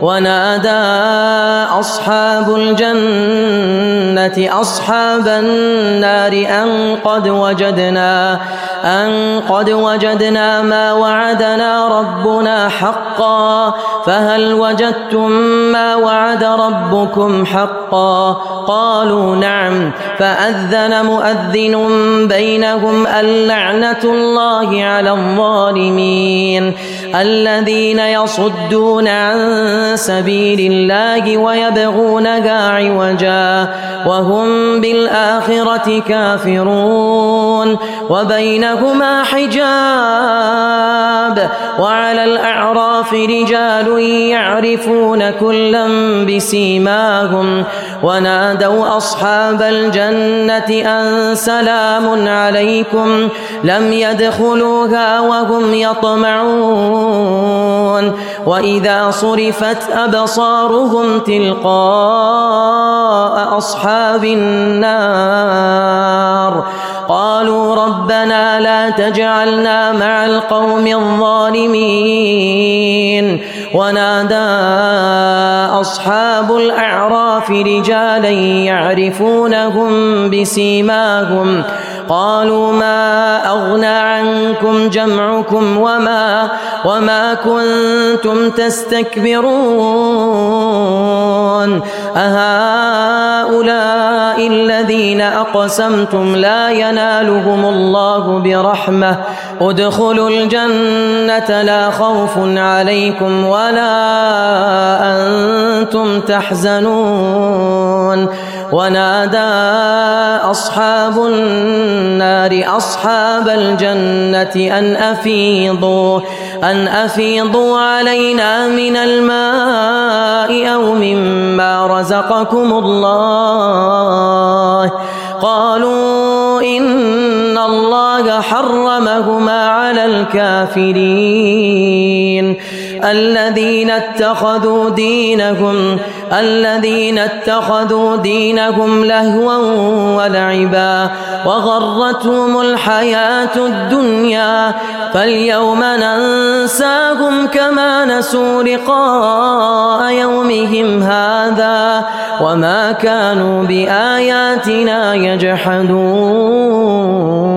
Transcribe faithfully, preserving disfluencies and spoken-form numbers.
ونادى أصحاب الجنة أصحاب النار أن قد وجدنا أن قد وجدنا ما وعدنا ربنا حقا فهل وجدتم ما وعد ربكم حقا قالوا نعم فأذن مؤذن بينهم اللعنة الله على الظالمين الذين يصدون عن سبيل الله ويبغونها عوجا وهم بالآخرة كافرون وبينهما حجاب وعلى الأعراف رجال يعرفون كلا بسيماهم ونادوا أصحاب الجنة أن سلام عليكم لم يدخلوها وهم يطمعون وإذا صرفت أبصارهم تلقاء أصحاب النار قالوا ربنا لا تجعلنا مع القوم الظالمين ونادى أصحاب الأعراف رجالا يعرفونهم بسيماهم قالوا ما أغنى عنكم جمعكم وما, وما كنتم تستكبرون أهؤلاء الذين أقسمتم لا ينالهم الله برحمة ادخلوا الجنة لا خوف عليكم ولا أنتم تحزنون ونادى أصحاب النار أصحاب الجنة أن أفيضوا أن أفيضوا علينا من الماء أو مما رزقكم الله قالوا إن الله حرمهما على الكافرين الذين اتخذوا دينهم الذين اتخذوا دينهم لهوا ولعبا وغرتهم الحياة الدنيا فاليوم ننساهم كما نسوا لقاء يومهم هذا وما كانوا بآياتنا يجحدون.